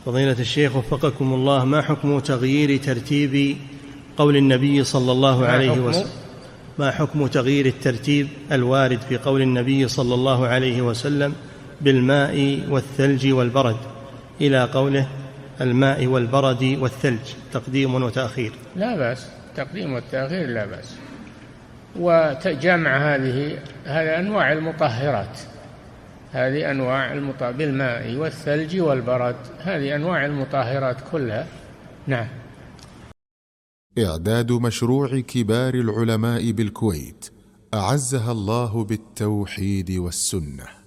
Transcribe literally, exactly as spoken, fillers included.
فضيلة الشيخ وفقكم الله، ما حكم تغيير ترتيب قول النبي صلى الله عليه وسلم ما حكم تغيير الترتيب الوارد في قول النبي صلى الله عليه وسلم بالماء والثلج والبرد إلى قوله الماء والبرد والثلج، تقديم وتأخير؟ لا بأس، تقديم والتأخير لا بأس. وجمع هذه هذه أنواع المطهرات، هذه أنواع المطهرات بالماء والثلج والبرد، هذه أنواع المطهرات كلها. نعم. إعداد مشروع كبار العلماء بالكويت أعزها الله بالتوحيد والسنة.